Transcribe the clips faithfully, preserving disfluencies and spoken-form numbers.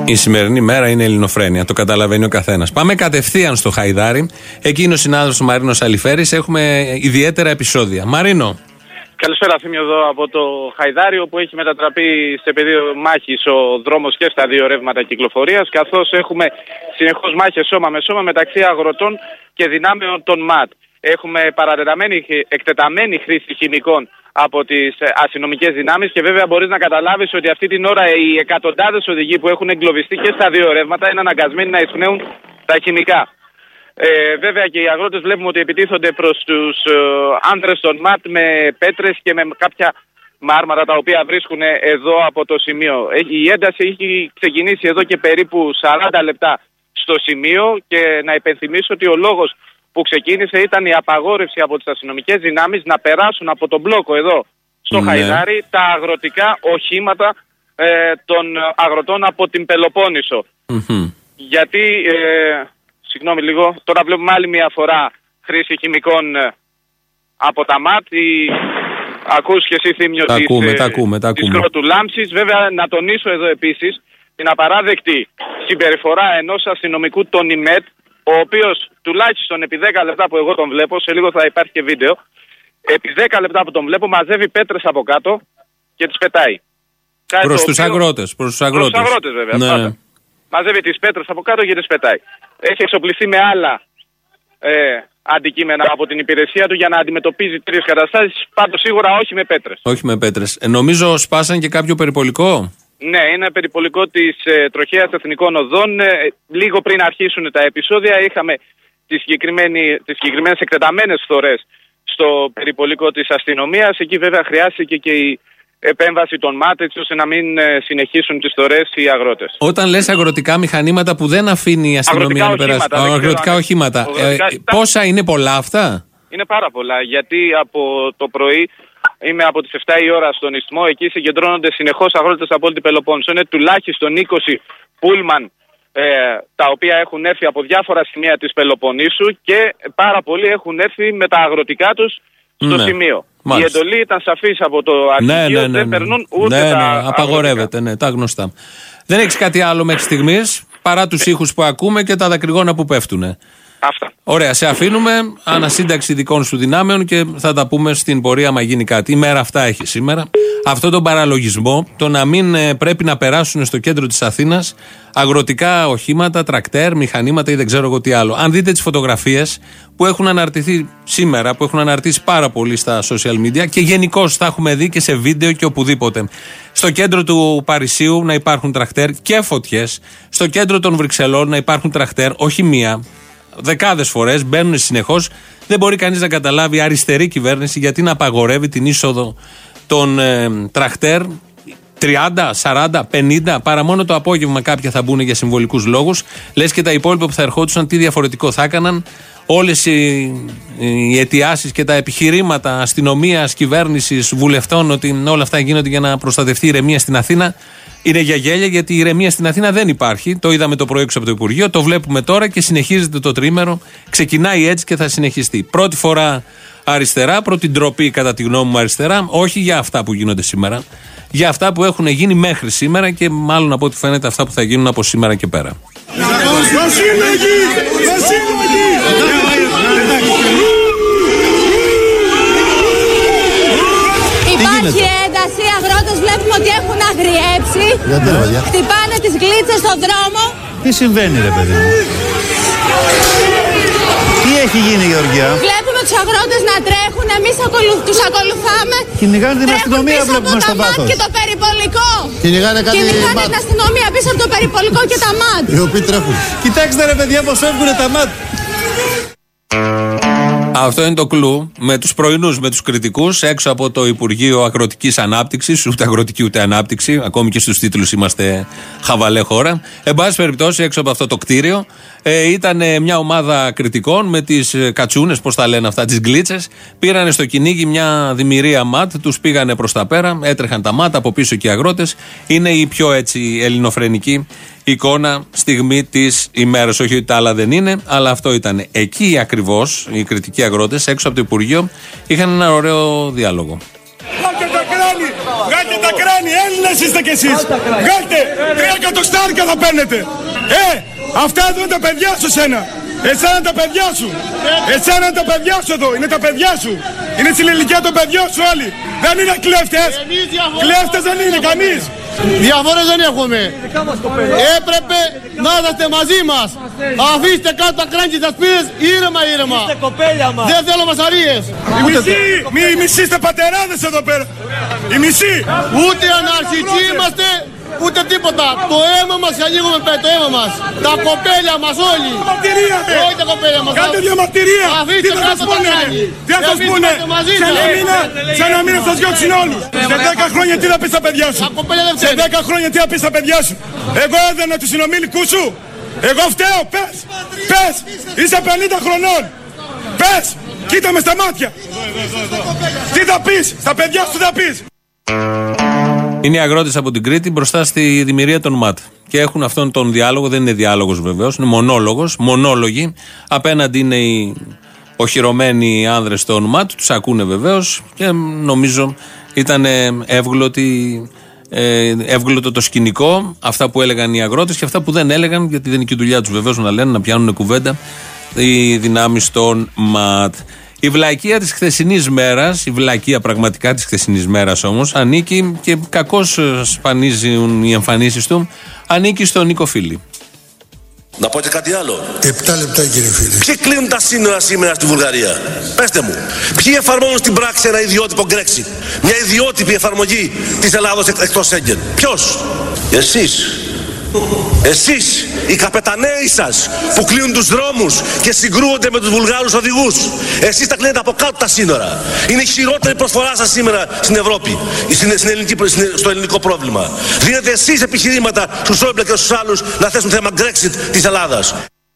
Η σημερινή μέρα είναι ελληνοφρένεια, το καταλαβαίνει ο καθένας. Πάμε κατευθείαν στο Χαϊδάρι. Εκεί είναι ο συνάδελφος Μαρίνος Αλιφέρης. Έχουμε ιδιαίτερα επεισόδια. Μαρίνο. Καλησπέρα, Θήμιο, εδώ από το Χαϊδάρι, όπου έχει μετατραπεί σε πεδίο μάχης ο δρόμος και στα δύο ρεύματα κυκλοφορίας, καθώς έχουμε συνεχώς μάχες σώμα με σώμα μεταξύ αγροτών και δυνάμεων των ΜΑΤ. Έχουμε παρατεταμένη, εκτεταμένη χρήση χημικών από τις αστυνομικές δυνάμεις και βέβαια μπορείς να καταλάβεις ότι αυτή την ώρα οι εκατοντάδες οδηγοί που έχουν εγκλωβιστεί και στα δύο ρεύματα είναι αναγκασμένοι να εισπνέουν τα χημικά. Ε, βέβαια και οι αγρότες βλέπουμε ότι επιτίθονται προς τους ε, άνδρες των ΜΑΤ με πέτρες και με κάποια μάρμαρα τα οποία βρίσκουν εδώ από το σημείο. Η ένταση έχει ξεκινήσει εδώ και περίπου σαράντα λεπτά στο σημείο και να υπενθυμίσω ότι ο λόγος που ξεκίνησε ήταν η απαγόρευση από τις αστυνομικές δυνάμεις να περάσουν από τον μπλόκο εδώ στο ναι. Χαϊδάρι τα αγροτικά οχήματα ε, των αγροτών από την Πελοπόννησο. Mm-hmm. Γιατί... Ε, Συγγνώμη λίγο, τώρα βλέπουμε άλλη μια φορά χρήση χημικών από τα ΜΑΤ. Η... Ακούς και εσύ, Θήμιο, τα της, ακούμε, τα ακούμε, τα της κρότου λάμψης. Βέβαια, να τονίσω εδώ επίσης την απαράδεκτη συμπεριφορά ενός αστυνομικού, τον ΙΜΕΤ, ο οποίος τουλάχιστον επί δέκα λεπτά που εγώ τον βλέπω, σε λίγο θα υπάρχει και βίντεο, επί δέκα λεπτά που τον βλέπω μαζεύει πέτρες από κάτω και τις πετάει. Προς τους οποίο... αγρότες, προς τους αγρότες. Προς τους αγρότες βέβαια, ναι. πάντα. Μαζεύει τις πέτρες από κάτω και τις πετάει. Έχει εξοπλιστεί με άλλα ε, αντικείμενα από την υπηρεσία του για να αντιμετωπίζει τρεις καταστάσεις, πάντως σίγουρα όχι με πέτρες. Όχι με πέτρες. Ε, νομίζω σπάσαν και κάποιο περιπολικό. Ναι, είναι περιπολικό της ε, τροχέας εθνικών οδών. Ε, λίγο πριν αρχίσουν τα επεισόδια είχαμε τις, τις συγκεκριμένες εκτεταμένες φθορές στο περιπολικό της αστυνομίας. Εκεί βέβαια χρειάστηκε και η επέμβαση των ΜΑΤ, έτσι ώστε να μην συνεχίσουν τις θωρές οι αγρότες. Όταν λες αγροτικά μηχανήματα που δεν αφήνει η αστυνομία να περάσει. Αγροτικά, αγροτικά οχήματα. Αγροτικά... Ε, πόσα είναι πολλά αυτά? Είναι πάρα πολλά, γιατί από το πρωί είμαι από τις εφτά η ώρα στον Ισθμό. Εκεί συγκεντρώνονται συνεχώς αγρότες από όλη την Πελοπόννησο. Είναι τουλάχιστον είκοσι πούλμαν ε, τα οποία έχουν έρθει από διάφορα σημεία της Πελοποννήσου και πάρα πολλοί έχουν έρθει με τα αγροτικά τους στο ναι. σημείο. Μάλιστα. Η εντολή ήταν σαφής από το αρχηγείο, ναι, ναι, ναι, ναι. δεν περνούν ούτε ναι, τα ναι, απαγορεύεται, ναι, τα γνωστά. Δεν έχεις κάτι άλλο μέχρι στιγμής, παρά τους ε. ήχους που ακούμε και τα δακρυγόνα που πέφτουνε. Αυτά. Ωραία, σε αφήνουμε, ανασύνταξη δικών σου δυνάμεων και θα τα πούμε στην πορεία άμα γίνει κάτι. Η μέρα αυτά έχει σήμερα. Αυτό τον παραλογισμό, το να μην ε, πρέπει να περάσουν στο κέντρο της Αθήνας αγροτικά οχήματα, τρακτέρ, μηχανήματα ή δεν ξέρω εγώ τι άλλο. Αν δείτε τις φωτογραφίες που έχουν αναρτηθεί σήμερα, που έχουν αναρτήσει πάρα πολύ στα social media και γενικώς τα έχουμε δει και σε βίντεο και οπουδήποτε. Στο κέντρο του Παρισίου να υπάρχουν τρακτέρ και φωτιές. Στο κέντρο των Βρυξελών να υπάρχουν τρακτέρ, όχι μία. Δεκάδες φορές μπαίνουν συνεχώς. Δεν μπορεί κανείς να καταλάβει αριστερή κυβέρνηση γιατί να απαγορεύει την είσοδο των ε, τρακτέρ τριάντα, σαράντα, πενήντα, παρά μόνο το απόγευμα κάποια θα μπουν για συμβολικούς λόγους. Λες και τα υπόλοιπα που θα ερχόντουσαν τι διαφορετικό θα έκαναν. Όλες οι, οι αιτιάσεις και τα επιχειρήματα αστυνομίας, κυβέρνησης, βουλευτών ότι όλα αυτά γίνονται για να προστατευτεί η ηρεμία στην Αθήνα είναι για γέλια, γιατί η ηρεμία στην Αθήνα δεν υπάρχει. Το είδαμε το πρωί έξω από το Υπουργείο, το βλέπουμε τώρα και συνεχίζεται το τρίμερο. Ξεκινάει έτσι και θα συνεχιστεί. Πρώτη φορά αριστερά, πρώτη ντροπή κατά τη γνώμη μου αριστερά, όχι για αυτά που γίνονται σήμερα, για αυτά που έχουν γίνει μέχρι σήμερα και μάλλον από ό,τι φαίνεται αυτά που θα γίνουν από σήμερα και πέρα. Υπάρχει ένταση, οι αγρότες βλέπουμε ότι έχουν αγριέψει. Χτυπάνε τις γλίτσες στον δρόμο. Τι συμβαίνει ρε παιδί μου? Τι έχει γίνει Γεωργιά? Βλέπουμε τους αγρότες να τρέχουν, εμείς ακολου... τους ακολουθάμε. Κυνηγάνε την αστυνομία, βλέπουμε στο βάθος. Και το περιπολικό. Κυνηγάνε κάτι Κυνηγάνε την αστυνομία πίσω από το περιπολικό και τα ΜΑΤ. Οι οποίοι τρέχουν. Κοιτάξτε ρε παιδιά πως φεύγουνε τα ΜΑΤ. Αυτό είναι το κλου με τους πρωινούς, με τους κριτικούς έξω από το Υπουργείο Αγροτικής Ανάπτυξης, ούτε αγροτική ούτε ανάπτυξη, ακόμη και στους τίτλους είμαστε χαβαλέ χώρα. Εν πάση περιπτώσει, έξω από αυτό το κτίριο ε, ήταν μια ομάδα κριτικών με τις κατσούνες, πώς τα λένε αυτά, τις γκλίτσες. Πήρανε στο κυνήγι μια δημιουργία ΜΑΤ, τους πήγανε προς τα πέρα, έτρεχαν τα ΜΑΤ, από πίσω και οι αγρότες. Είναι η πιο έτσι ελληνοφρενική εικόνα, στιγμή της ημέρας. Όχι ότι τα άλλα δεν είναι, αλλά αυτό ήταν. Εκεί ακριβώς οι κριτικοί αγρότες, έξω από το Υπουργείο, είχαν ένα ωραίο διάλογο. Βγάλτε τα κράνη! Βγάλτε τα κράνη! Έλληνες είστε κι εσείς! Βγάλτε! Τρία για το Στάρκα θα παίρνετε. Ε, αυτά εδώ είναι τα παιδιά σου σένα. Εσένα είναι τα παιδιά σου. Εσένα είναι τα παιδιά σου εδώ. Είναι τα παιδιά σου. Είναι στην ηλικία των παιδιών σου όλοι. Δεν είναι κλέφτες. Κλέφτες δεν είναι κανείς. Διαφορές δεν έχουμε. Έπρεπε να είσαστε μαζί μας. Αφήστε κάτω τα κράνη της σπίδες ήρεμα ήρεμα. Δεν θέλω μασαρίες. Οι μισοί, μη, οι μισοί είστε πατεράδες εδώ πέρα. Οι μισοί. Ούτε αναρχικοί είμαστε, ούτε τίποτα. Το αίμα μας ανοίγουμε πέ, το αίμα μας. Τα κοπέλια μας όλοι. Μαρτυρία με. Όχι τα κοπέλια μας. Κάντε διαμαρτυρία. Τι θα σας πούνε. Τι θα σας πούνε. Σε ένα μήνα, σε ένα μήνα θα σας διώξουν όλους. Σε δέκα χρόνια τι θα πεις στα παιδιά σου. Σε δέκα χρόνια τι θα πεις στα παιδιά σου. Εγώ έδωνα τους συνομήλικούς σου. Εγώ φταίω. Πες. Πες. Είσαι πενήντα χρονών. Πες. Κοίτα με στα μάτια. Τι θα πεις. Στα παιδιά σου τι θα πεις. Είναι οι αγρότες από την Κρήτη μπροστά στη δημιουργία των ΜΑΤ. Και έχουν αυτόν τον διάλογο, δεν είναι διάλογος βεβαίως, είναι μονόλογος, μονόλογοι. Απέναντι είναι οι οχυρωμένοι άνδρες των ΜΑΤ, τους ακούνε βεβαίως και νομίζω ήταν εύγλωτη, εύγλωτο το σκηνικό, αυτά που έλεγαν οι αγρότες και αυτά που δεν έλεγαν, γιατί δεν είναι και η δουλειά τους βεβαίως να λένε, να πιάνουν κουβέντα οι δυνάμεις των ΜΑΤ. Η βλακεία της χθεσινής μέρας, η βλακεία πραγματικά της χθεσινής μέρας όμως, ανήκει και κακώς σπανίζουν οι εμφανίσεις του, ανήκει στον Νίκο Φίλη. Να πω και κάτι άλλο. Επτά λεπτά κύριε Φίλη. Ποιοι κλείνουν τα σύνορα σήμερα στη Βουλγαρία. Πέστε μου. Ποιοι εφαρμόζουν στην πράξη ένα ιδιότυπο Brexit. Μια ιδιότυπη εφαρμογή της Ελλάδος εκτός Σέγγεν. Ποιος? Εσείς. Εσείς, οι καπεταναίοι σας που κλείνουν τους δρόμους και συγκρούονται με τους Βουλγάρους οδηγούς. Εσείς τα κλείνετε από κάτω τα σύνορα. Είναι η χειρότερη προσφορά σας σήμερα στην Ευρώπη, στην, στην ελληνική, στο ελληνικό πρόβλημα. Δίνετε εσείς επιχειρήματα στους Σόιμπλε και στους άλλους να θέσουν θέμα Brexit της Ελλάδας.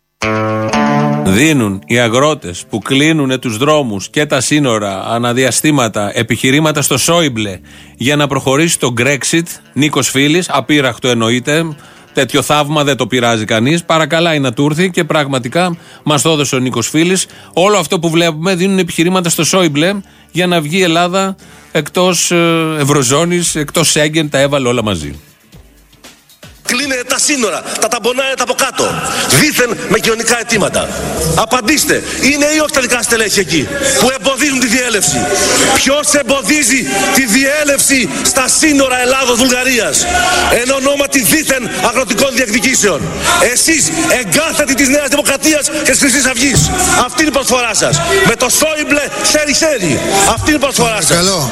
Δίνουν οι αγρότες που κλείνουν τους δρόμους και τα σύνορα αναδιαστήματα επιχειρήματα στο Σόιμπλε για να προχωρήσει το Brexit. Νίκος Φίλης, απείραχτο εννοείται. Τέτοιο θαύμα δεν το πειράζει κανείς. Παρακαλάει να του έρθει και πραγματικά μας το έδωσε ο Νίκος Φίλης. Όλο αυτό που βλέπουμε δίνουν επιχειρήματα στο Σόιμπλε για να βγει η Ελλάδα εκτός Ευρωζώνης, εκτός Σέγγεν, τα έβαλε όλα μαζί. Κλείνετε τα σύνορα, τα ταμπονάρετε από κάτω. Δήθεν με κοινωνικά αιτήματα. Απαντήστε, είναι ή όχι τα δικά στελέχη εκεί που εμποδίζουν τη διέλευση? Ποιος εμποδίζει τη διέλευση στα σύνορα Ελλάδος-Βουλγαρίας εν ονόματι δήθεν αγροτικών διεκδικήσεων? Εσείς, εγκάθετοι της Νέας Δημοκρατίας και της Χρυσής Αυγής. Αυτή είναι η προσφορά σας. Με το Σόιμπλε χέρι-χέρι. Αυτή είναι η προσφορά σας. Καλό.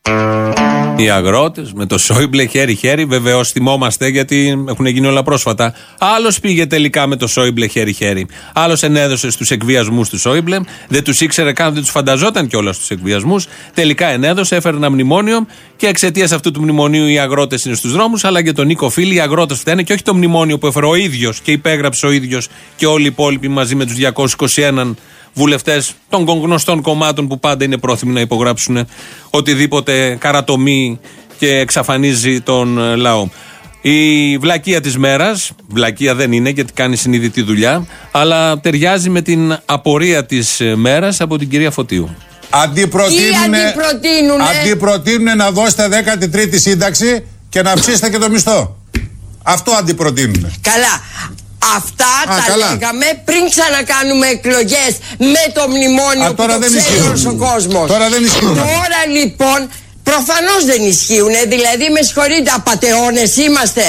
Οι αγρότες με το Σόιμπλε χέρι-χέρι, βεβαίως θυμόμαστε γιατί έχουν γίνει όλα πρόσφατα. Άλλος πήγε τελικά με το Σόιμπλε χέρι-χέρι. Άλλος ενέδωσε στους εκβιασμούς του Σόιμπλε. Δεν τους ήξερε καν, δεν τους φανταζόταν κιόλας στους εκβιασμούς. Τελικά ενέδωσε, έφερε ένα μνημόνιο και εξαιτίας αυτού του μνημονίου οι αγρότες είναι στους δρόμους. Αλλά και τον Νίκο Φίλη, οι αγρότες φταίνε και όχι το μνημόνιο που έφερε ο ίδιος και υπέγραψε ο ίδιος και όλοι οι υπόλοιποι μαζί με τους διακόσιους είκοσι ένα βουλευτές των γνωστών κομμάτων που πάντα είναι πρόθυμοι να υπογράψουν οτιδήποτε καρατομεί και εξαφανίζει τον λαό. Η βλακεία της μέρας, βλακεία δεν είναι γιατί κάνει συνειδητή δουλειά, αλλά ταιριάζει με την απορία της μέρας από την κυρία Φωτίου. Αντιπροτείνουνε, αντιπροτείνουνε να δώσετε δέκατη τρίτη σύνταξη και να ψήσετε και το μισθό. Αυτό αντιπροτείνουνε. Καλά. Αυτά Α, τα καλά. λέγαμε πριν ξανακάνουμε εκλογές με το μνημόνιο. Α, τώρα που δεν το ξέρει όλος ο κόσμος. Τώρα δεν ισχύουν. Τώρα λοιπόν προφανώς δεν ισχύουν. Δηλαδή με συγχωρείτε, απατεώνες είμαστε.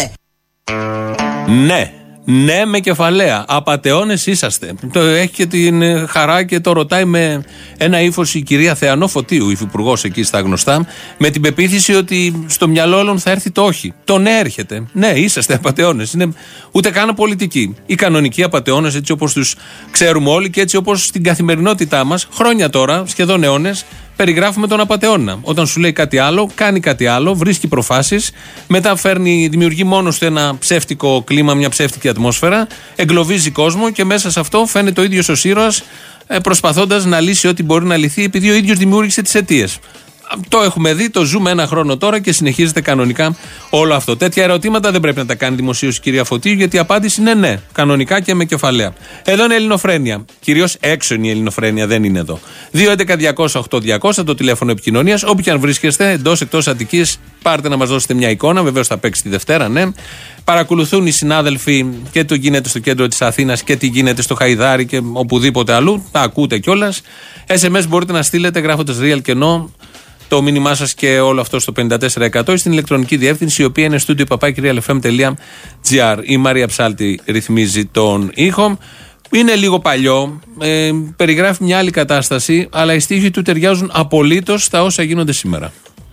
Ναι. Ναι, με κεφαλαία. Απατεώνες είσαστε. Το έχει και την χαρά και το ρωτάει με ένα ύφος η κυρία Θεανό Φωτίου, υφυπουργός εκεί στα γνωστά, με την πεποίθηση ότι στο μυαλό όλων θα έρθει το όχι. Το ναι έρχεται. Ναι, είσαστε απατεώνες. Είναι ούτε καν πολιτικοί. Οι κανονικοί απατεώνες, έτσι όπως τους ξέρουμε όλοι και έτσι όπως στην καθημερινότητά μας, χρόνια τώρα, σχεδόν αιώνες, περιγράφουμε τον απατεώνα. Όταν σου λέει κάτι άλλο, κάνει κάτι άλλο, βρίσκει προφάσεις, μετά φέρνει, δημιουργεί μόνος του ένα ψεύτικο κλίμα, μια ψεύτικη ατμόσφαιρα, εγκλωβίζει κόσμο και μέσα σε αυτό φαίνεται ο ίδιος ως ήρωας, προσπαθώντας να λύσει ό,τι μπορεί να λυθεί, επειδή ο ίδιος δημιούργησε τις αιτίες. Το έχουμε δει, το ζούμε ένα χρόνο τώρα και συνεχίζεται κανονικά όλο αυτό. Τέτοια ερωτήματα δεν πρέπει να τα κάνει δημοσίως η κυρία Φωτίου, γιατί η απάντηση είναι ναι, κανονικά και με κεφαλαία. Εδώ είναι Ελληνοφρένεια. Κυρίως έξω είναι η Ελληνοφρένεια, δεν είναι εδώ. δύο έντεκα διακόσια οκτώ διακόσια το τηλέφωνο επικοινωνίας. Όπου και αν βρίσκεστε, εντός εκτός Αττικής, πάρτε να μας δώσετε μια εικόνα. Βεβαίως θα παίξει τη Δευτέρα, ναι. παρακολουθούν οι συνάδελφοι και το γίνεται στο κέντρο της Αθήνας και τι γίνεται στο Χαϊδάρι και οπουδήποτε αλλού. Τα ακούτε κιόλας. ες εμ ες μπορείτε να στείλετε γράφοντας real και no το μήνυμά σας και όλο αυτό στο πενήντα τέσσερα εκατό στην ηλεκτρονική διεύθυνση, η οποία είναι studio παπάκι real εφ εμ τελεία τζι άρ. Η Μαρία Ψάλτη ρυθμίζει τον ήχο. Είναι λίγο παλιό, ε, περιγράφει μια άλλη κατάσταση, αλλά οι στίχοι του ταιριάζουν απολύτως στα όσα γίνονται σήμερα.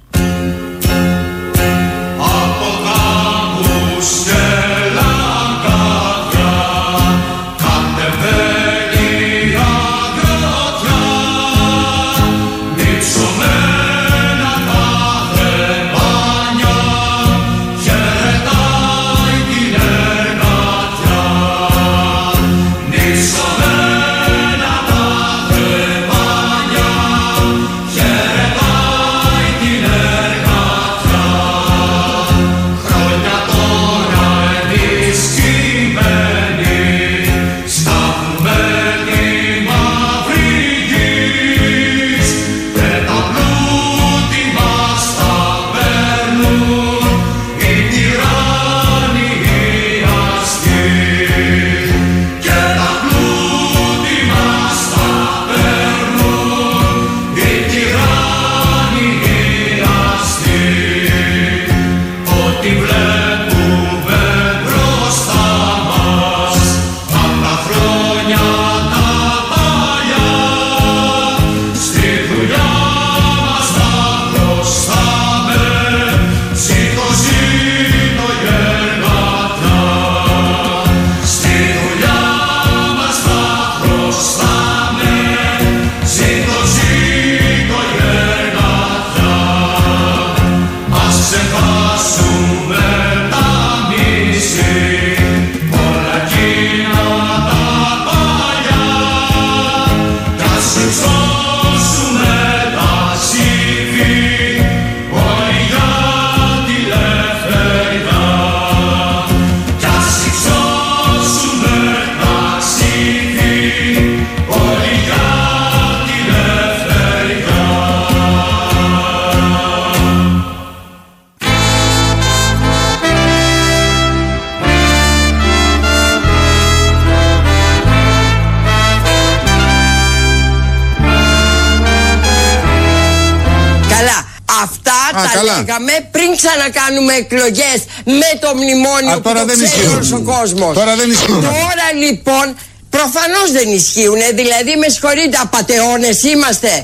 Λέγαμε πριν ξανακάνουμε εκλογές με το μνημόνιο. Α, που το ξέρει όλος ο κόσμος. Τώρα δεν ισχύουν. Τώρα λοιπόν προφανώς δεν ισχύουν. Δηλαδή με συγχωρείτε, απατεώνες είμαστε.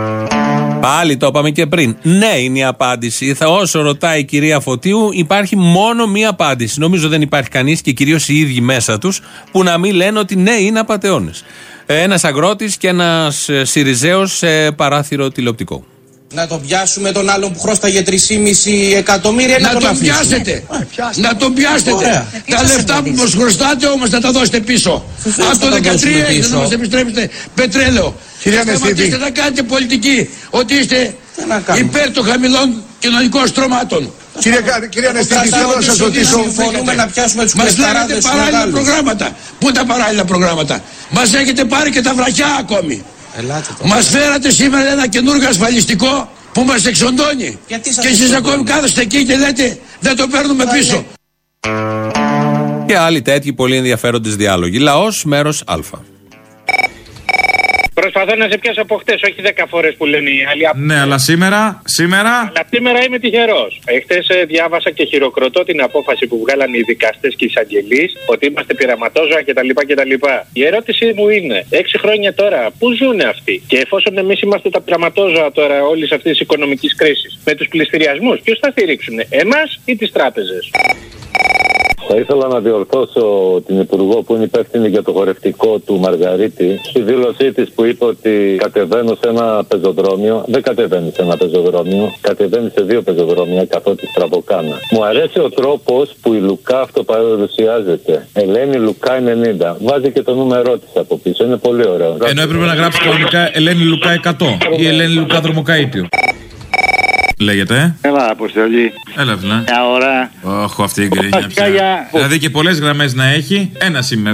Πάλι το είπαμε και πριν. Ναι, είναι η απάντηση. Θα, όσο ρωτάει η κυρία Φωτίου, υπάρχει μόνο μία απάντηση. Νομίζω δεν υπάρχει κανείς, και κυρίως οι ίδιοι μέσα τους, που να μην λένε ότι ναι, είναι απατεώνες. Ένας αγρότης και ένας Σιριζέος σε παράθυρο τηλεοπτικό. Να τον πιάσουμε τον άλλον που χρώσταγε τρία κόμμα πέντε εκατομμύρια. Να, να τον, τον πιάσετε. Να τον πιάσετε. Ωραία. Τα λεφτά που μας χρωστάτε όμως να τα δώσετε πίσω. Από το δεκατρία να μας επιστρέψετε πετρέλαιο. Κυρία Μεσίδη, να κάνετε πολιτική ότι είστε υπέρ των χαμηλών κοινωνικών στρωμάτων. Κυρία Μεσίδη, θέλω να σας ρωτήσω. Συμφωνούμε να πιάσουμε τους κλεισταράδες. Μας λέγατε παράλληλα προγράμματα. Πού είναι τα παράλληλα προγράμματα? Μας έχετε πάρει και τα βραχιά ακόμη. Μας φέρατε σήμερα ένα καινούργιο ασφαλιστικό που μας εξοντώνει. Και εσείς ακόμη κάθεστε εκεί και λέτε δεν το παίρνουμε πίσω. Και άλλοι τέτοιοι πολύ ενδιαφέροντες διάλογοι. Λαός, μέρος Α. Προσπαθώ να σε πιάσω από χτες, όχι δέκα φορές που λένε οι άλλοι. Ναι, αλλά σήμερα, σήμερα... Αλλά σήμερα είμαι τυχερός. Χτες διάβασα και χειροκροτώ την απόφαση που βγάλαν οι δικαστές και οι εισαγγελείς ότι είμαστε πειραματόζωα κτλ. κτλ. Η ερώτησή μου είναι, έξι χρόνια τώρα, πού ζουν αυτοί? Και εφόσον εμείς είμαστε τα πειραματόζωα τώρα όλης αυτής της οικονομικής κρίσης, με τους πληστηριασμούς, ποιος θα στηρίξουν, εμάς ή τις τράπεζες? Θα ήθελα να διορθώσω την Υπουργό που είναι υπεύθυνη για το χορευτικό του Μαργαρίτη στη δήλωσή της που είπε ότι κατεβαίνω σε ένα πεζοδρόμιο. Δεν κατεβαίνει σε ένα πεζοδρόμιο, κατεβαίνει σε δύο πεζοδρόμια καθότι στραβοκάνα. Μου αρέσει ο τρόπος που η Λουκά αυτοπαρουσιάζεται. Ελένη Λουκά ενενήντα. Βάζει και το νούμερό της από πίσω. Είναι πολύ ωραίο. Ενώ έπρεπε να γράψει κανονικά Ελένη Λουκά εκατό ή Ελένη Λουκά Δρομοκαΐτιο. Λέγεται. Έλα, Αποστολή. Έλα, βλά. Μια ώρα. Όχι, αυτή η γκρίνια πια. Δηλαδή και πολλές γραμμές να έχει, ένα σήμερα εδώ.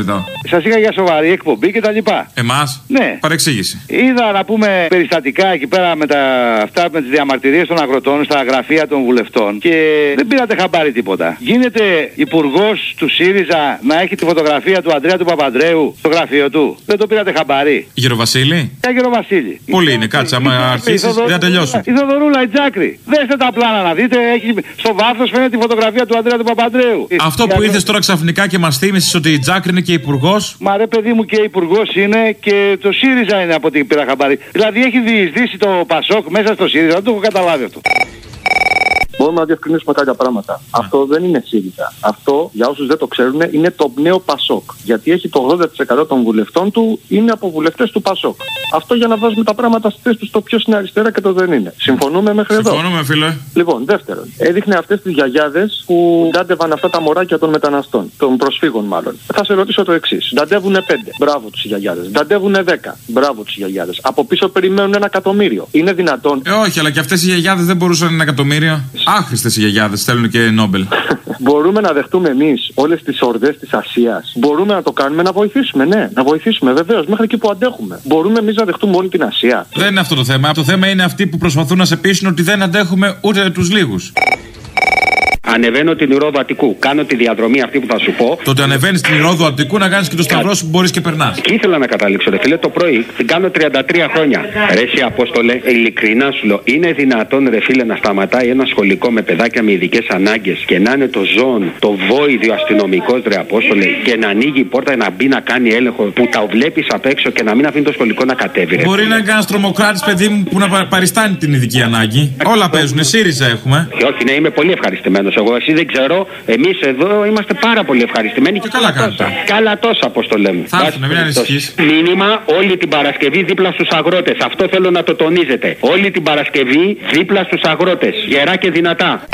Σας είχα για σοβαρή εκπομπή κτλ. Εμάς? Ναι. Παρεξήγηση. Είδα να πούμε περιστατικά εκεί πέρα με τα, αυτά με τις διαμαρτυρίες των αγροτών στα γραφεία των βουλευτών και δεν πήρατε χαμπάρι τίποτα. Γίνεται υπουργός του ΣΥΡΙΖΑ να έχει τη φωτογραφία του Αντρέα του Παπανδρέου στο γραφείο του. Δεν το πήρατε χαμπάρι. Γεροβασίλη. Για Γεροβασίλη. Πολύ είναι, κάτσε, άμα αρχίσεις δεν τελειώσουν. Η Θοδωρούλα, η Τζάκρη. Δέστε τα πλάνα να δείτε, έχει, στο βάθος φαίνεται τη φωτογραφία του Αντρέα του Παπανδρέου. Αυτό που ήρθες τώρα ξαφνικά και μας θύμισες ότι η Τζάκρη είναι και υπουργός. Μα ρε παιδί μου, και υπουργός είναι και το ΣΥΡΙΖΑ είναι από την πήρα χαμπάρι. Δηλαδή έχει διεισδύσει το ΠΑΣΟΚ μέσα στο ΣΥΡΙΖΑ, δεν το έχω καταλάβει αυτό. Μπορούμε να διευκρινίσουμε κάποια πράγματα. Yeah. Αυτό δεν είναι ΣΥΡΙΖΑ. Αυτό, για όσους δεν το ξέρουν, είναι το νέο ΠΑΣΟΚ. Γιατί έχει το ογδόντα τοις εκατό των βουλευτών του είναι από βουλευτές του ΠΑΣΟΚ. Αυτό για να βάζουμε τα πράγματα στη θέση του το ποιος είναι αριστερά και το δεν είναι. Συμφωνούμε μέχρι εδώ? Συμφωνούμε, φίλε. Λοιπόν, δεύτερον, έδειχνε αυτές τις γιαγιάδες που ντάντευαν αυτά τα μωράκια των μεταναστών, των προσφύγων μάλλον. Θα σε ρωτήσω το εξής. Νταντεύουνε πέντε. Μπράβο τους οι γιαγιάδες. Νταντεύουνε δέκα. Μπράβο τους οι γιαγιάδες. Από πίσω περιμένουν ένα εκατομμύριο. Είναι δυνατόν? Ε, όχι, αλλά και αυτές οι γιαγιάδες δεν μπορούσαν ένα εκατομμύριο. Άχρηστες οι γιαγιάδες, θέλουν και Νόμπελ. Μπορούμε να δεχτούμε εμείς όλες τις ορδές της Ασίας? Μπορούμε να το κάνουμε, να βοηθήσουμε? Ναι, να βοηθήσουμε βεβαίως, μέχρι εκεί που αντέχουμε. Μπορούμε εμείς να δεχτούμε όλη την Ασία? Δεν είναι αυτό το θέμα. Το θέμα είναι αυτοί που προσπαθούν να σε πείσουν ότι δεν αντέχουμε ούτε τους λίγους. Ανεβαίνω την Ηρόδου Αττικού. Κάνω τη διαδρομή αυτή που θα σου πω. Τότε ανεβαίνεις την Ηρόδου Αττικού να κάνεις και το σταυρό σου που μπορείς και περνάς. Και ήθελα να καταλήξω, ρε φίλε, το πρωί την κάνω τριάντα τρία χρόνια. Ρε εσύ Απόστολε, ειλικρινά σου λέω, είναι δυνατόν, ρε φίλε, να σταματάει ένα σχολικό με παιδάκια με ειδικές ανάγκες και να είναι το ζώον, το βόηδιο αστυνομικός, ρε Απόστολε, και να ανοίγει η πόρτα να μπει να κάνει έλεγχο που τα βλέπεις απ' έξω και να μην αφήνει το σχολικό να κατέβει? Ρε. Μπορεί να είναι κανένα τρομοκράτης, παιδί μου, που να παριστάνει την ειδική ανάγκη. Όλα παίζουν, ΣΥΡΙΖΑ έχουμε. Όχι, ναι, είμαι πολύ ευχαριστημένος. Εγώ, εσύ δεν ξέρω, εμείς εδώ είμαστε πάρα πολύ ευχαριστημένοι. Και καλά κάνετε. Καλά τόσα, Απόστολε μου. Θα έρθουν, μην ανησυχείς. Μήνυμα όλη την Παρασκευή δίπλα στους αγρότες. Αυτό θέλω να το τονίζετε. Όλη την Παρασκευή δίπλα στους αγρότες. Γερά και δυνατά.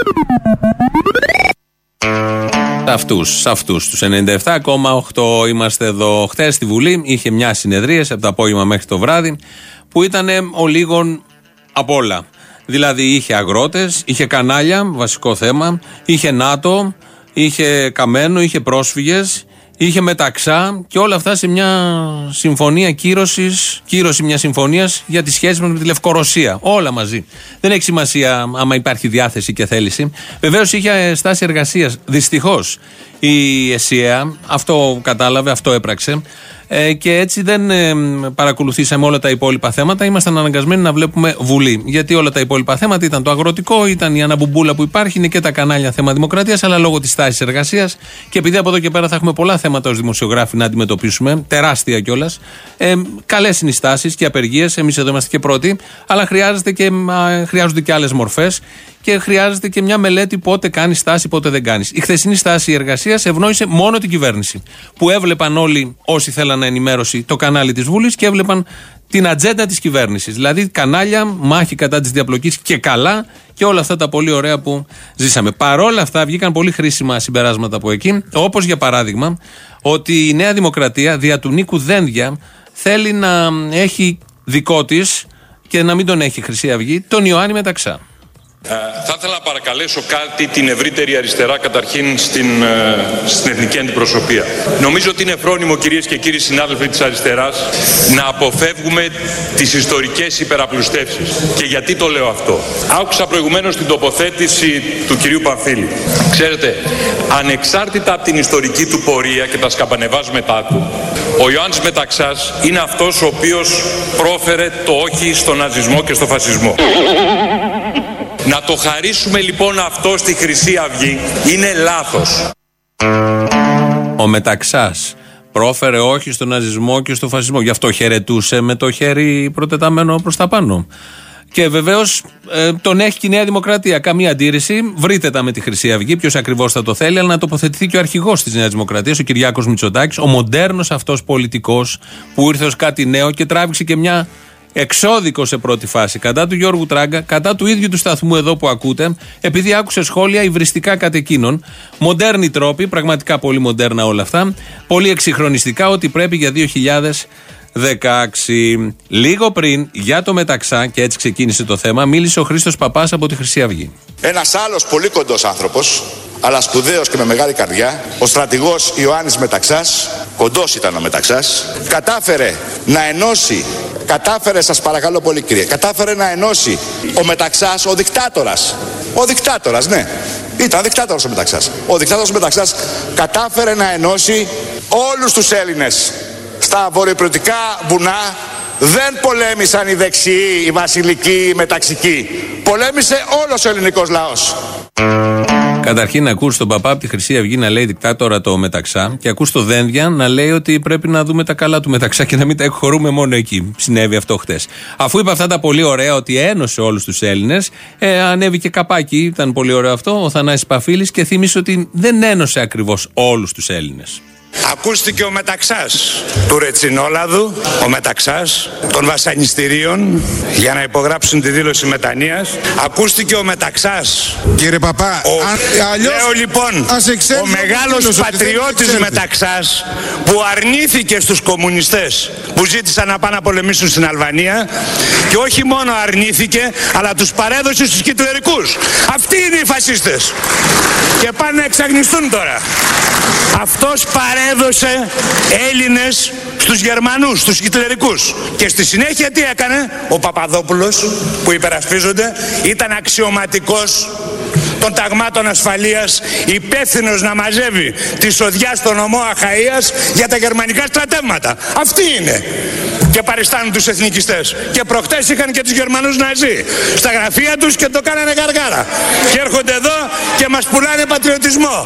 Αυτούς, αυτούς τους ενενήντα επτά κόμμα οκτώ είμαστε εδώ. Χθες στη Βουλή είχε μια συνεδρίαση από το απόγευμα μέχρι το βράδυ που ήταν ο λίγον απ' όλα. Δηλαδή είχε αγρότες, είχε κανάλια, βασικό θέμα, είχε ΝΑΤΟ, είχε καμένο, είχε πρόσφυγες, είχε μεταξά και όλα αυτά σε μια συμφωνία κύρωσης, κύρωση μια συμφωνίας για τις σχέσεις μας με τη Λευκορωσία. Όλα μαζί. Δεν έχει σημασία άμα υπάρχει διάθεση και θέληση. Βεβαίως είχε στάση εργασίας. Δυστυχώς η ΕΣΥΑ αυτό κατάλαβε, αυτό έπραξε. Ε, και έτσι δεν ε, παρακολουθήσαμε όλα τα υπόλοιπα θέματα. Ήμασταν αναγκασμένοι να βλέπουμε Βουλή. Γιατί όλα τα υπόλοιπα θέματα ήταν το αγροτικό, ήταν η αναμπουμπούλα που υπάρχει, είναι και τα κανάλια θέμα δημοκρατίας, αλλά λόγω της τάσης εργασίας και επειδή από εδώ και πέρα θα έχουμε πολλά θέματα ως δημοσιογράφοι να αντιμετωπίσουμε, τεράστια κιόλας. Ε, καλές είναι οι στάσεις και απεργίες, εμείς εδώ είμαστε και πρώτοι, αλλά χρειάζεται και, α, χρειάζονται και άλλες μορφές. Και χρειάζεται και μια μελέτη πότε κάνει στάση, πότε δεν κάνει. Η χθεσινή στάση εργασίας ευνόησε μόνο την κυβέρνηση. Που έβλεπαν όλοι όσοι θέλαν ενημέρωση το κανάλι της Βουλής και έβλεπαν την ατζέντα της κυβέρνησης. Δηλαδή κανάλια, μάχη κατά της διαπλοκής και καλά και όλα αυτά τα πολύ ωραία που ζήσαμε. Παρόλα αυτά βγήκαν πολύ χρήσιμα συμπεράσματα από εκεί. Όπως για παράδειγμα ότι η Νέα Δημοκρατία δια του Νίκου Δένδια θέλει να έχει δικό της και να μην τον έχει η Χρυσή Αυγή τον Ιωάννη Μεταξά. Ε, θα ήθελα να παρακαλέσω κάτι την ευρύτερη αριστερά καταρχήν στην, ε, στην εθνική αντιπροσωπεία. Νομίζω ότι είναι φρόνιμο, κυρίες και κύριοι συνάδελφοι της αριστεράς, να αποφεύγουμε τις ιστορικές υπεραπλουστεύσεις. Και γιατί το λέω αυτό? Άκουσα προηγουμένως την τοποθέτηση του κυρίου Πανφίλη. Ξέρετε, ανεξάρτητα από την ιστορική του πορεία και τα σκαμπανεβάσματά του, ο Ιωάννης Μεταξάς είναι αυτός ο οποίος πρόφερε το όχι στον ναζισμό και στο φασισμό. Να το χαρίσουμε λοιπόν αυτό στη Χρυσή Αυγή είναι λάθος. Ο Μεταξάς πρόφερε όχι στον ναζισμό και στο φασισμό. Γι' αυτό χαιρετούσε με το χέρι προτεταμένο προς τα πάνω. Και βεβαίως ε, τον έχει και η Νέα Δημοκρατία. Καμία αντίρρηση. Βρείτε τα με τη Χρυσή Αυγή, ποιος ακριβώς θα το θέλει, αλλά να τοποθετηθεί και ο αρχηγός της Νέας Δημοκρατίας, ο Κυριάκος Μητσοτάκης, ο μοντέρνος αυτός πολιτικός που ήρθε ως κάτι νέο και τράβηξε και μια εξώδικο σε πρώτη φάση κατά του Γιώργου Τράγκα, κατά του ίδιου του σταθμού εδώ που ακούτε, επειδή άκουσε σχόλια υβριστικά κατ' εκείνον. Μοντέρνοι τρόποι, πραγματικά πολύ μοντέρνα όλα αυτά, πολύ εξυγχρονιστικά, ότι πρέπει για δύο χιλιάδες δεκαέξι. Λίγο πριν για το Μεταξά, και έτσι ξεκίνησε το θέμα, μίλησε ο Χρήστος Παπάς από τη Χρυσή Αυγή. Ένας άλλος πολύ κοντός άνθρωπος, αλλά σπουδαίος και με μεγάλη καρδιά, ο στρατηγός Ιωάννης Μεταξάς, κοντός ήταν ο Μεταξάς, κατάφερε να ενώσει, κατάφερε, σας παρακαλώ πολύ κύριε, κατάφερε να ενώσει ο Μεταξάς, ο δικτάτορας, ο δικτάτορας, ναι, ήταν δικτάτορας ο Μεταξάς. Ο δικτάτορας Μεταξάς κατάφερε να ενώσει όλους τους Έλληνες στα βορειοπυρωτικά βουνά. Δεν πολέμησαν οι δεξιοί, οι βασιλικοί, οι μεταξικοί. Πολέμησε όλος ο ελληνικός λαός. Καταρχήν ακούς τον παπά από τη Χρυσή Αυγή να λέει δικτάτορα το Μεταξά και ακούς το Δένδια να λέει ότι πρέπει να δούμε τα καλά του Μεταξά και να μην τα εκχωρούμε μόνο εκεί. Συνέβη αυτό χτες. Αφού είπε αυτά τα πολύ ωραία ότι ένωσε όλους τους Έλληνες, ε, ανέβηκε καπάκι, ήταν πολύ ωραίο αυτό, ο Θανάσης Παφίλης και θύμισε ότι δεν ένωσε ακριβώς όλους τους Έλληνες. Ακούστηκε ο Μεταξάς του Ρετσινόλαδου, ο Μεταξάς των βασανιστήριων για να υπογράψουν τη δήλωση μετανοίας. Ακούστηκε ο Μεταξάς. Κύριε Παπά, ο, αν, αλλιώς, λέω λοιπόν, ο μεγάλος πατριώτης Μεταξάς που αρνήθηκε στους κομμουνιστές που ζήτησαν να πάνε να πολεμήσουν στην Αλβανία και όχι μόνο αρνήθηκε, αλλά τους παρέδωσε στους χιτλερικούς. Αυτοί είναι οι φασίστες και πάνε να εξαγνιστούν τώρα. Αυτός παρέδωσε Έλληνες στους Γερμανούς, στους χιτλερικούς. Και στη συνέχεια τι έκανε ο Παπαδόπουλος που υπερασπίζονται, ήταν αξιωματικός των ταγμάτων ασφαλείας, υπεύθυνος να μαζεύει τη σοδιά στον ομό Αχαΐας για τα γερμανικά στρατεύματα. Αυτοί είναι. Και παριστάνουν τους εθνικιστές. Και προχτές είχαν και τους Γερμανούς Ναζί στα γραφεία τους και το κάνανε γαργάρα. Και έρχονται εδώ και μας πουλάνε πατριωτισμό.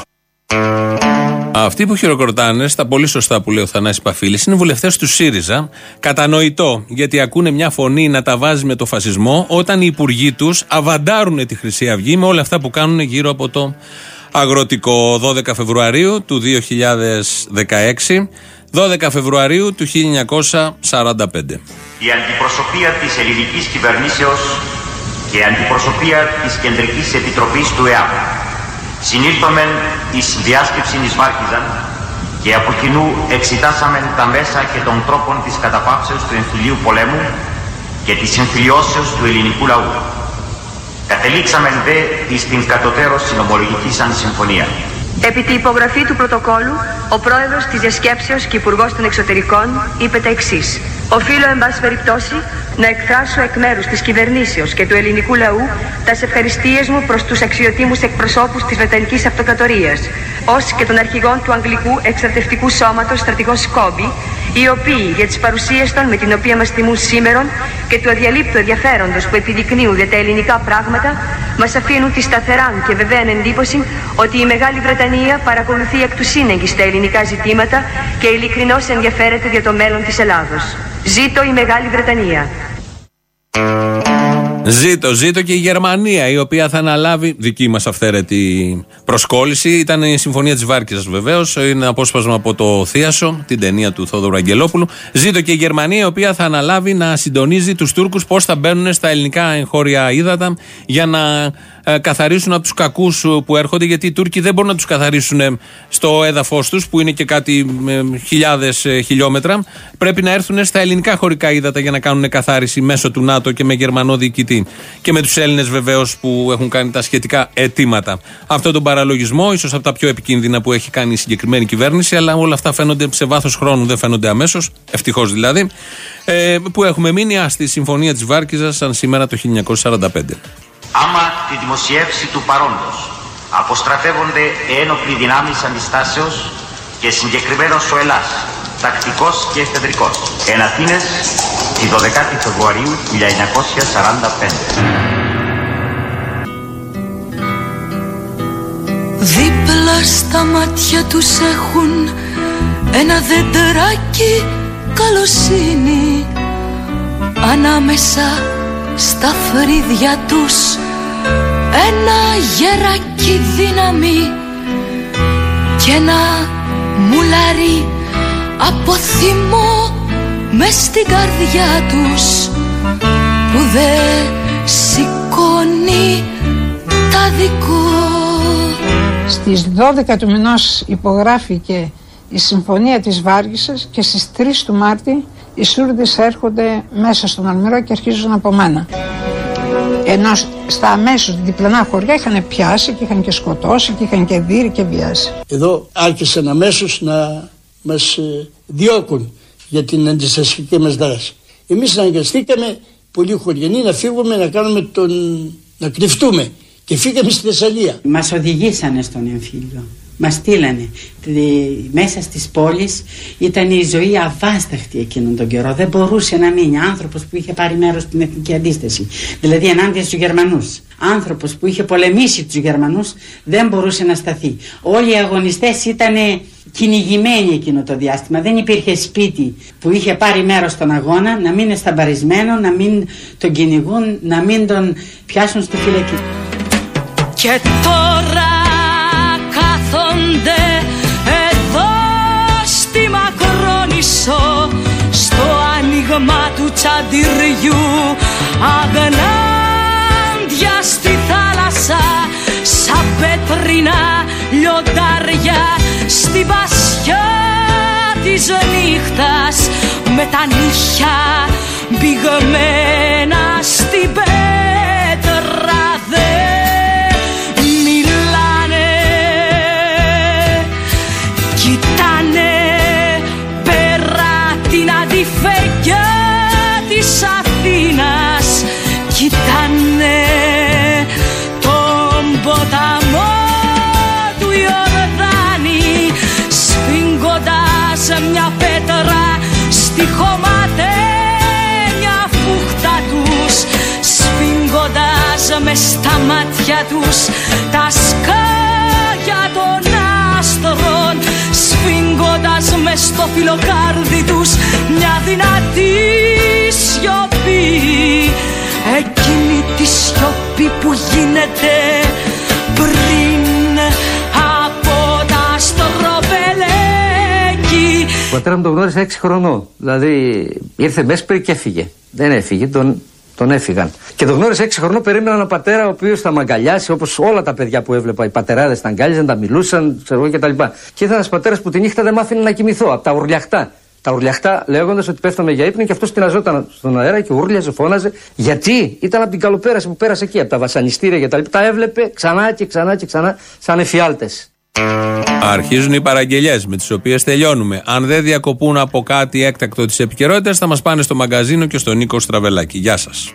Αυτοί που χειροκροτάνε, στα πολύ σωστά που λέει ο Θανάσης Παφίλης, είναι βουλευτές του ΣΥΡΙΖΑ. Κατανοητό, γιατί ακούνε μια φωνή να τα βάζει με το φασισμό, όταν οι υπουργοί τους αβαντάρουν τη Χρυσή Αυγή με όλα αυτά που κάνουν γύρω από το αγροτικό. δώδεκα Φεβρουαρίου του δύο χιλιάδες δεκαέξι, δώδεκα Φεβρουαρίου του χίλια εννιακόσια σαράντα πέντε. Η αντιπροσωπεία της ελληνικής κυβερνήσεως και η αντιπροσωπεία της Κεντρικής Επιτροπής του ΕΑΠ συνήλθομεν εις διάσκεψην εις Βάρκιζαν και από κοινού εξετάσαμεν τα μέσα και των τρόπων της καταπαύσεως του εμφυλίου πολέμου και της εμφυλιώσεως του ελληνικού λαού. Κατελήξαμεν δε εις την κατωτέρως συνομολογητήσαν συμφωνία. Επί τη υπογραφή του πρωτοκόλου, ο πρόεδρος της διασκέψεως και υπουργός των εξωτερικών είπε τα εξής. Οφείλω, εν πάση περιπτώσει, να εκφράσω εκ μέρους της κυβερνήσεως και του ελληνικού λαού τας ευχαριστίες μου προς τους αξιοτήμους εκπροσώπους της Βρετανικής Αυτοκρατορίας, ως και των αρχηγών του Αγγλικού Εκστρατευτικού Σώματος στρατηγός Σκόμπι, οι οποίοι για τις παρουσίες των με την οποία μας τιμούν σήμερον και του αδιαλείπτου ενδιαφέροντος που επιδεικνύουν για τα ελληνικά πράγματα, μας αφήνουν τη σταθεράν και βεβαίαν εντύπωση ότι η Μεγάλη Βρετανία παρακολουθεί εκ του σύνεγγυς τα ελληνικά ζητήματα και ειλικρινώς ενδιαφέρεται για το μέλλον της Ελλάδος. Ζήτω η Μεγάλη Βρετανία. Ζήτω, ζήτω και η Γερμανία, η οποία θα αναλάβει δική μας αυθαίρετη προσκόλληση. Ήταν η Συμφωνία της Βάρκιζας βεβαίως, είναι απόσπασμα από το Θίασο, την ταινία του Θόδωρου Αγγελόπουλου. Ζήτω και η Γερμανία, η οποία θα αναλάβει να συντονίζει τους Τούρκους πώς θα μπαίνουν στα ελληνικά εγχώρια ύδατα για να ε, καθαρίσουν από τους κακούς που έρχονται, γιατί οι Τούρκοι δεν μπορούν να τους καθαρίσουν στο έδαφος τους, που είναι και κάτι ε, χιλιάδες ε, χιλιόμετρα. Πρέπει να έρθουν στα ελληνικά χωρικά ύδατα για να κάνουν καθάριση μέσω του ΝΑΤΟ και με Γερμανό διοικητή. Και με τους Έλληνες βεβαίως που έχουν κάνει τα σχετικά αιτήματα. Αυτό τον παραλογισμό, ίσως από τα πιο επικίνδυνα που έχει κάνει η συγκεκριμένη κυβέρνηση, αλλά όλα αυτά φαίνονται σε βάθος χρόνου, δεν φαίνονται αμέσως, ευτυχώς δηλαδή, ε, που έχουμε μείνει στη Συμφωνία της Βάρκιζας σαν σήμερα το χίλια εννιακόσια σαράντα πέντε. Άμα τη δημοσιεύση του παρόντος αποστρατεύονται ένοπλοι δυνάμεις αντιστάσεως και συγκεκριμένος ο Ελλάς, τακτικός και εφεδρικός, εν Αθήνες, τη δωδεκάτη Φεβρουαρίου χίλια εννιακόσια σαράντα πέντε. Δίπλα στα μάτια τους έχουν ένα δεντεράκι καλοσύνη, ανάμεσα στα φρύδια τους ένα γεράκι δύναμη και ένα μουλάρι από θυμό μες στην καρδιά τους που δε σηκώνει τα δικό. Στις δώδεκα του μηνός υπογράφηκε η Συμφωνία της Βάρκιζας και στις τρεις του Μάρτη οι Σούρδες έρχονται μέσα στον Αλμυρό και αρχίζουν από μένα. Ενώ στα αμέσως διπλανά χωριά είχαν πιάσει και είχαν και σκοτώσει και είχαν και δείρει και βιάσει. Εδώ άρχισαν αμέσως να μας διώκουν για την αντιστασιακή μας δράση. Εμείς αναγκαστήκαμε πολλοί χωριανοί να φύγουμε, να κάνουμε τον... να κρυφτούμε και φύγαμε στη Θεσσαλία. Μας οδηγήσανε στον εμφύλιο. Μας στείλανε μέσα στις πόλεις. Ήταν η ζωή αβάσταχτη εκείνον τον καιρό. Δεν μπορούσε να μείνει άνθρωπος που είχε πάρει μέρος στην εθνική αντίσταση, δηλαδή ενάντια στους Γερμανούς. Άνθρωπος που είχε πολεμήσει τους Γερμανούς δεν μπορούσε να σταθεί. Όλοι οι αγωνιστές ήταν κυνηγημένοι εκείνο το διάστημα. Δεν υπήρχε σπίτι που είχε πάρει μέρος στον αγώνα να μην είναι σταμπαρισμένο, να μην τον κυνηγούν, να μην τον πιάσουν στη φυλακή. Και τώρα κάθονται εδώ στη Μακρόνισσο, στο άνοιγμα του τσαντιριού, αγνάντια στη θάλασσα, σαν πέτρινα λιοντάρια στην πασιά της νύχτας, με τα νύχια μπηγμένα στην πέτρα. Δεν μιλάνε, κοιτάνε πέρα την αντιφεκιά της Αθήνας, κοιτάνε τον ποταμό του Ιορδάνη, σφίγγοντας μια πέτρα στη χωματένια φούχτα τους, σφίγγοντας μες στα μάτια τους τα σκάγια των άστρων, σφίγγοντας μες στο φιλοκάρδι τους μια δυνατή σιωπή, εκείνη τη σιωπή που γίνεται πριν από τα στροπελέκη. Ο πατέρα μου τον γνώρισε έξι χρονών, δηλαδή ήρθε Μέσπρη και έφυγε. Δεν έφυγε, τον, τον έφυγαν. Και τον γνώρισε έξι χρονών, περίμενα έναν πατέρα ο οποίος θα μ' αγκαλιάσει, όπως όλα τα παιδιά που έβλεπα. Οι πατεράδες τα αγκάλιζαν, τα μιλούσαν, ξέρω εγώ κτλ. Και ήρθε ένας πατέρας που τη νύχτα δεν μ' άφηνε να κοιμηθώ, από τα ουρλιαχτά. Τα ουρλιαχτά λέγοντας ότι πέφταμε για ύπνο και αυτός τυναζόταν στον αέρα και ούρλιαζε, φώναζε. Γιατί ήταν από την καλοπέραση που πέρασε εκεί, από τα βασανιστήρια κτλ. Τα έβλεπε ξανά και ξανά και ξανά σαν εφιάλτες. Αρχίζουν οι παραγγελιές με τις οποίες τελειώνουμε. Αν δεν διακοπούν από κάτι έκτακτο της επικαιρότητας, θα μας πάνε στο μαγκαζίνο και στον Νίκο Στραβελάκη. Γεια σας.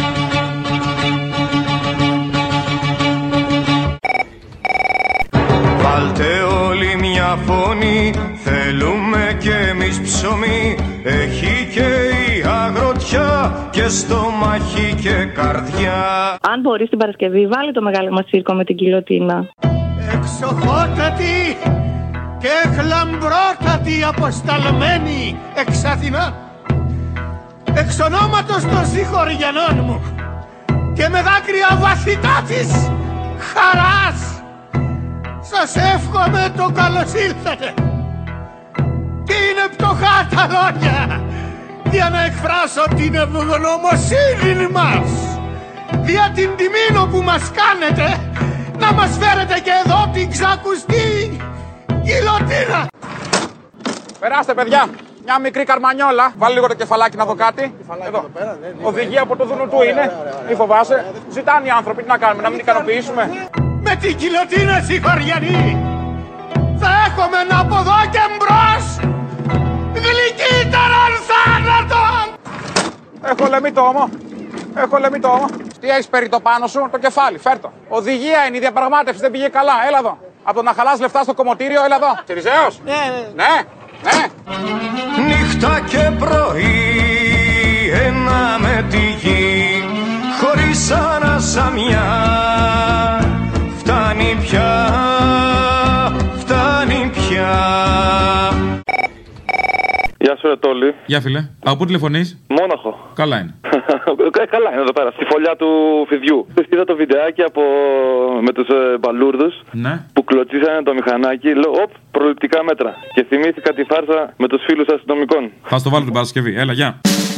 Βάλτε όλοι μια φωνή, θέλουμε κι εμείς ψωμί. Έχει και η αγροτιά και στομάχι και καρδιά. Αν μπορείς την Παρασκευή, βάλε το μεγάλο μας τσίρκο με την κοιλωτίνα. Εξοχότατη και χλαμπρότατη αποσταλμένη εξ Αθηνά, εξ ονόματος των συγχωριανών μου και με δάκρυα βαθυτά της χαράς, σας εύχομαι το καλώς ήλθατε. Και είναι πτωχά τα λόγια για να εκφράσω την ευγνωμοσύνη μας για την τιμήνο που μας κάνετε να μας φέρετε και εδώ την ξακουστή γιλοτίνα. Περάστε παιδιά, μια μικρή καρμανιόλα. Βάλε λίγο το κεφαλάκι να δω κάτι. Εδώ. Οδηγία από το Δουνουτού είναι. Μη φοβάσαι. Ζητάνε οι άνθρωποι, τι να κάνουμε, να μην ικανοποιήσουμε. Με την γιλοτίνα συγχωριανή θα έχουμε από εδώ και μπρος γλυκύτερον θάνατον. Έχω λεμιτόμο. Έχω λεμιτόμο. Τι έχεις περί το πάνω σου, το κεφάλι, φέρτο. Οδηγία είναι, η διαπραγμάτευση δεν πήγε καλά, έλα εδώ. Από το να χαλάς λεφτά στο κομμωτήριο, έλα εδώ. Συριζέος. Ναι, ναι. Ναι, ναι. Νύχτα και πρωί, ένα με τη γη, χωρίς ανασαμιά. Φτάνει πια, φτάνει πια. Γεια σου, Ετόλη. Γεια φίλε. Από πού τηλεφωνείς? Μόναχο. Καλά είναι. ε, καλά είναι εδώ πέρα, στη φωλιά του φιδιού. Είδα το βιντεάκι από... με τους ε, μπαλούρδους, ναι, που κλωτσίσανε το μηχανάκι. Λέω, οπ, προληπτικά μέτρα. Και θυμήθηκα τη φάρσα με τους φίλους αστυνομικών. Θα στο βάλω την Παρασκευή. Έλα, γεια.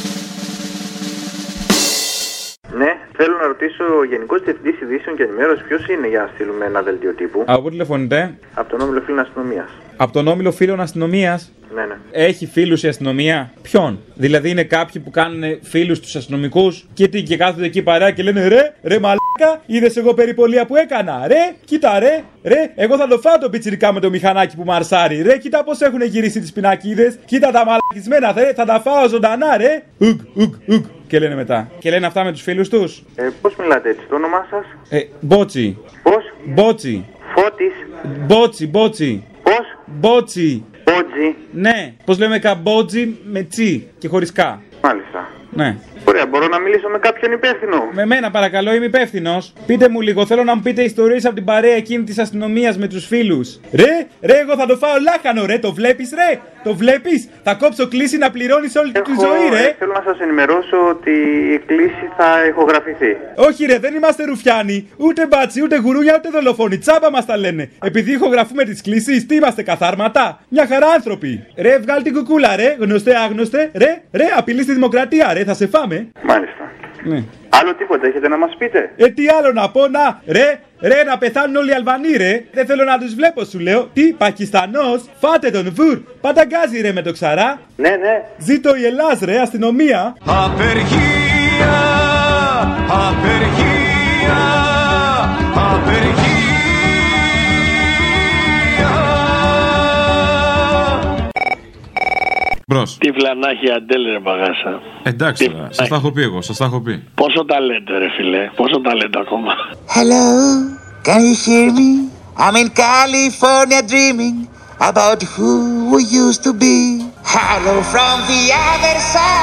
Ναι, θέλω να ρωτήσω ο Γενικός Διευθυντής Ειδήσεων και Ενημέρωσης ποιος είναι για να στείλουμε ένα δελτίο τύπου. Από πού τηλεφωνείτε? Από τον Όμιλο Φίλων Αστυνομίας. Από τον Όμιλο Φίλων Αστυνομίας. Ναι, ναι. Έχει φίλους η αστυνομία? Ποιον? Δηλαδή είναι κάποιοι που κάνουν φίλους τους αστυνομικούς και τι, και κάθονται εκεί παρέα και λένε ρε, ρε μαλάκα, είδες εγώ περιπολία που έκανα. Ρε, κοίτα ρε, ρε, εγώ θα το φάω το πιτσιρικά με το μηχανάκι που μαρσάρει. Ρε, κοίτα πώς έχουν γυρίσει τις πινακίδες. Κοίτα τα μαλακισμένα, ρε, θα τα φάω ζωντανά, ρε. Ουκ, ουκ, ουκ. Και λένε μετά. Και λένε αυτά με τους φίλους τους. Ε, πώς μιλάτε έτσι, το όνομά σας? Ε, Μπότσι. Πώς? Μπότσι. Φώτης. Μπότσι, Μπότσι. Πώς? Μπότσι. Μπότζι. Ναι, πώς λέμε καμπότζι με τσι και χωρίς κα. Μάλιστα. Ναι. Ωραία, μπορώ να μιλήσω με κάποιον υπεύθυνο? Με μένα παρακαλώ, είμαι υπεύθυνος. Πείτε μου λίγο, θέλω να μου πείτε ιστορίες από την παρέα εκείνη της αστυνομίας με τους φίλους. Ρε, ρε, εγώ θα το φάω λάχανο, ρε, το βλέπεις, ρε, το βλέπεις. Θα κόψω κλίση να πληρώνεις όλη Έχω, τη ζωή, ρε. Ε, θέλω να σας ενημερώσω ότι η κλήση θα ηχογραφηθεί. Όχι, ρε, δεν είμαστε ρουφιάνοι, ούτε μπάτσι, ούτε γουρούνια, ούτε δολοφόνοι. Τσάμπα μας τα λένε. Επειδή ηχογραφούμε τις κλήσεις, τι είμαστε, καθάρματα? Μια χαρά άνθρωποι. Ρε, βγάλ την κουκούλα, ρε, γνωστέ, άγνωστε, ρε, ρε, απειλή στη δημοκρατία, ρε, θα σε φάμε. Μάλιστα. Ναι. Άλλο τίποτα έχετε να μας πείτε? Ε, τι άλλο να πω, να, ρε, ρε, να πεθάνουν όλοι οι Αλβανοί, ρε. Δεν θέλω να τους βλέπω, σου λέω. Τι, Πακιστανός, φάτε τον βουρ. Πανταγκάζει, ρε, με το ξαρά. Ναι, ναι. Ζήτω η Ελλάς, ρε, αστυνομία. Απεργία, απεργία, απεργία. Μπρος. Τι φλανάχη αντέλε, ρε παγάσα. Εντάξει, σας τα έχω πει εγώ, σας τα έχω πει. Πόσο ταλέντο, ρε φιλέ, πόσο ταλέντο ακόμα. Hello, can you hear me? I'm in California dreaming about who we used to be. Hello from the other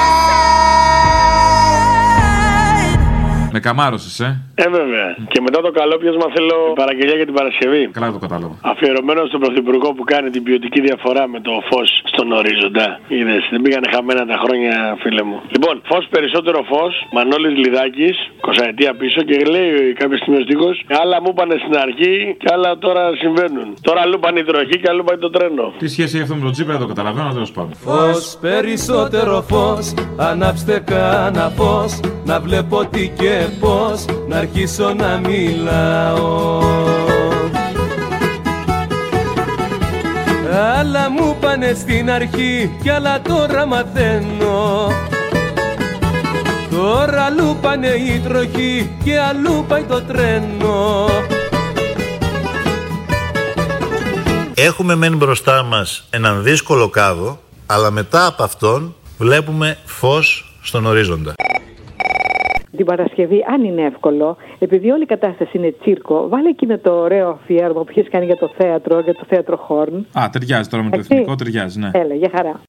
side. Με καμάρωσες, ε. Ε, βέβαια. Και μετά το καλόπιασμα θέλω παραγγελιά για την Παρασκευή. Καλά το κατάλαβα. Αφιερωμένο στον Πρωθυπουργό που κάνει την ποιοτική διαφορά με το φως στον ορίζοντα. Είδες, δεν πήγανε χαμένα τα χρόνια, φίλε μου. Λοιπόν, φως περισσότερο φως, Μανώλης Λιδάκης, εικοσαετία πίσω και λέει κάποια στιγμή ο στίχος, άλλα μου είπανε στην αρχή και άλλα τώρα συμβαίνουν. Τώρα αλλού πάνε η τροχή και αλλού πάει το τρένο. Τι σχέση έχει αυτό με τον Τσίπρα, δεν το καταλαβαίνω, τέλος πάντων. Φως, περισσότερο φως, ανάψτε κάνα φως, να βλέπω τι και πώς, να αρχίσω να μιλάω. Άλλα μου πάνε στην αρχή κι άλλα τώρα μαθαίνω. Τώρα αλλού πάνε η τροχή και αλλού πάει το τρένο. Έχουμε μεν μπροστά μας έναν δύσκολο κάδο, αλλά μετά από αυτόν βλέπουμε φως στον ορίζοντα. Την Παρασκευή, αν είναι εύκολο, επειδή όλη η κατάσταση είναι τσίρκο, βάλε εκείνο το ωραίο αφιέρωμα που έχεις κάνει για το θέατρο, για το θέατρο Χόρν. Α, ταιριάζει τώρα με το εθνικό, ταιριάζει, ναι. Έλα, για χαρά.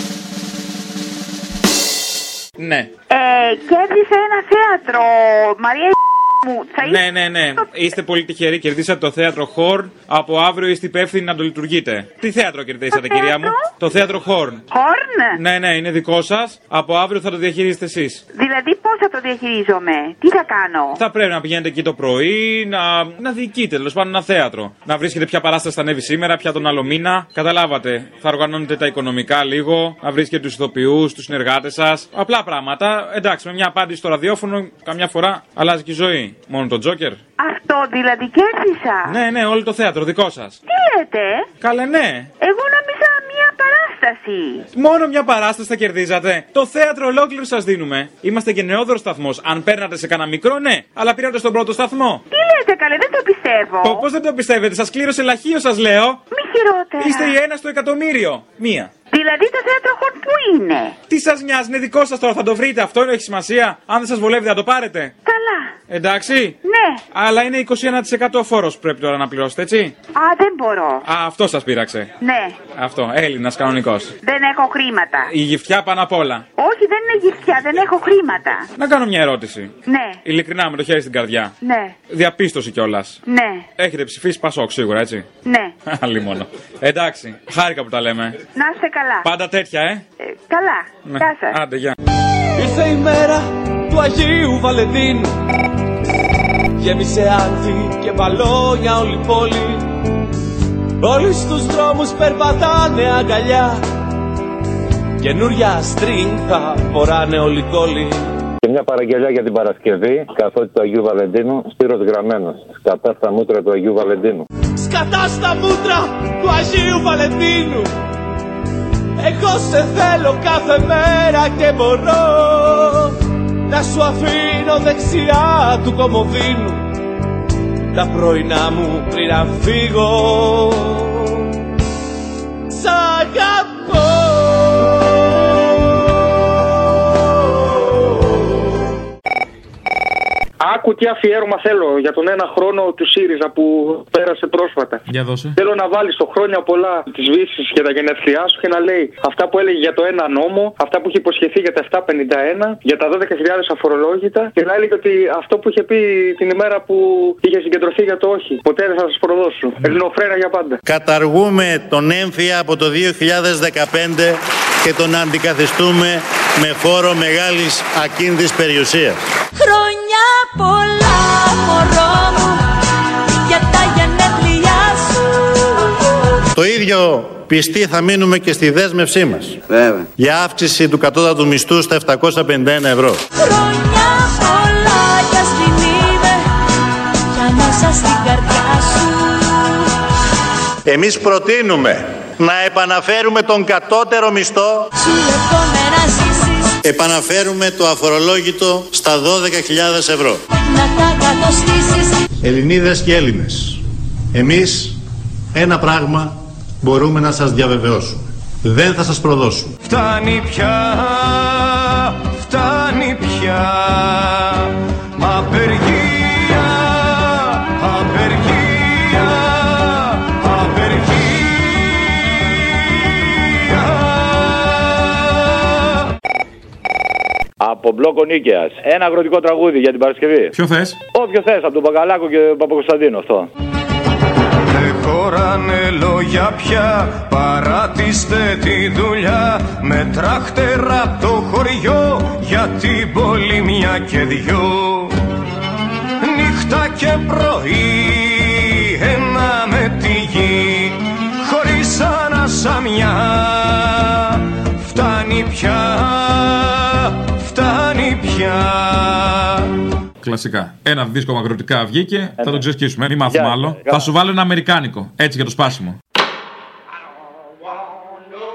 Ναι. Ε, κέρδισε ένα θέατρο, Μαρία μου. Θα ναι, ναι, ναι. Είστε πολύ τυχεροί. Κερδίσατε το θέατρο Χόρν. Από αύριο είστε υπεύθυνοι να το λειτουργείτε. Τι θέατρο κερδίσατε, κυρία μου? Το θέατρο Χόρν. Χόρν? Ναι, ναι, είναι δικό σας. Από αύριο θα το διαχειρίζετε εσείς. Δηλαδή, πώς θα το διαχειρίζομαι? Τι θα κάνω? Θα πρέπει να πηγαίνετε εκεί το πρωί, να, να διοικείτε τέλος πάντων ένα θέατρο. Να βρίσκετε ποια παράσταση θα ανέβει σήμερα, ποια τον άλλο μήνα. Καταλάβατε. Θα οργανώνετε τα οικονομικά λίγο, να βρίσκετε τους ηθοποιούς, τους συνεργάτες σας. Απλά πράγματα. Εντάξει, με μια απάντηση στο ραδιόφωνο, καμιά φορά αλλάζει και η ζωή. Μόνο το Τζόκερ. Αυτό δηλαδή κέρδισα? Ναι, ναι, όλο το θέατρο δικό σας. Τι λέτε? Καλέ, ναι. Εγώ νόμιζα μια παράσταση. Μόνο μια παράσταση θα κερδίζατε. Το θέατρο ολόκληρο σας δίνουμε. Είμαστε και νεόδωρος σταθμός. Αν παίρνατε σε κανένα μικρό, ναι. Αλλά πήρατε στον πρώτο σταθμό. Τι λέτε, καλέ, δεν το πιστεύω. Πώς δεν το πιστεύετε? Σας κλήρωσε λαχείο, σας λέω. Μη χειρότερα. Είστε η ένα στο εκατομμύριο. Μία. Δηλαδή το θέατρο Χόρν που είναι? Τι σας νοιάζει, είναι δικό σας τώρα, θα το βρείτε. Αυτό έχει σημασία. Αν δεν σας βολεύει, θα το πάρετε. Καλά. Εντάξει. Ναι. Αλλά είναι είκοσι ένα τοις εκατό φόρος που πρέπει τώρα να πληρώσετε, έτσι. Α, δεν μπορώ. Α, αυτό σας πείραξε. Ναι. Αυτό, Έλληνας κανονικός. Δεν έχω χρήματα. Η γυφτιά πάνω απ' όλα. Όχι, δεν είναι γυφτιά, δεν έχω χρήματα. Να κάνω μια ερώτηση. Ναι. Ειλικρινά, με το χέρι στην καρδιά. Ναι. Διαπίστωση κιόλας. Ναι. Έχετε ψηφίσει Πασόκ σίγουρα, έτσι. Ναι. Άλλη μόνο. Εντάξει, χάρηκα που τα λέμε. Να είστε καλά. Πάντα τέτοια, ε. ε καλά. Ναι. Γεια σας. Άντε, γεια. Ήρθε η μέρα του Αγίου Βαλεντίνου. Γέμισε άνθη και μπαλόνια όλη η πόλη. Όλοι στους δρόμους περπατάνε αγκαλιά. Καινούρια στρινγκ θα φοράνε όλοι κόλλοι. Και μια παραγγελιά για την Παρασκευή, καθότι του Αγίου Βαλεντίνου, Σπύρος Γραμμένος. Σκατά στα μούτρα του Αγίου Βαλεντίνου. Σκατά στα μούτρα του Αγίου Βαλεντίνου. Εγώ σε θέλω κάθε μέρα και μπορώ να σου αφήνω δεξιά του κομμωδίνου τα πρωινά μου πριν να φύγω. Σ' αγαπώ. Άκου τι αφιέρωμα θέλω για τον ένα χρόνο του ΣΥΡΙΖΑ που πέρασε πρόσφατα. Για δώσε. Θέλω να βάλει το χρόνια πολλά τη Βύση και τα γενέθλιά σου και να λέει αυτά που έλεγε για το ένα νόμο, αυτά που είχε υποσχεθεί για τα επτακόσια πενήντα ένα, για τα δώδεκα χιλιάδες αφορολόγητα και να έλεγε ότι αυτό που είχε πει την ημέρα που είχε συγκεντρωθεί για το όχι. Ποτέ δεν θα σα προδώσω. Mm. Ελληνοφρένα για πάντα. Καταργούμε τον έμφυα από το δύο χιλιάδες δεκαπέντε και τον αντικαθιστούμε με φόρο μεγάλης ακίνητης περιουσίας. Χρόνια πολλά μωρό μου για τα γενέθλιά σου. Το ίδιο πιστοί θα μείνουμε και στη δέσμευσή μας. Βέβαια. Για αύξηση του κατώτατου μισθού στα επτακόσια πενήντα ένα ευρώ. Χρόνια πολλά κι ας μην είμαι για μέσα στην καρδιά σου. Εμείς προτείνουμε να επαναφέρουμε τον κατώτερο μισθό. Σου λεγόμαι να ζήσεις. Επαναφέρουμε το αφορολόγητο στα δώδεκα χιλιάδες ευρώ. Να τα κατοστήσεις. Ελληνίδες και Έλληνες, εμείς ένα πράγμα μπορούμε να σας διαβεβαιώσουμε. Δεν θα σας προδώσουμε. Φτάνει πια, φτάνει πια. Απεργία, απεργία, απεργία. Από μπλόκο Νίκαιας. Ένα αγροτικό τραγούδι για την Παρασκευή. Ποιο θες? Όποιο θες, από τον Μπακαλάκο και τον Παπακοσταντίνο, αυτό. Δεν χωράνε λόγια πια, παράτηστε τη δουλειά. Με τράχτερα το χωριό, για την πόλη μια και δυο. Νύχτα και πρωί, ένα με τη γη, χωρίς ανασαμιά. Φτάνει πια, φτάνει πια. Κλασικά. Ένα δίσκο αγροτικά βγήκε, ε, θα το ξεσκίσουμε. Μην μάθουμε yeah, άλλο. Yeah. Θα σου βάλω ένα αμερικάνικο. Έτσι για το σπάσιμο.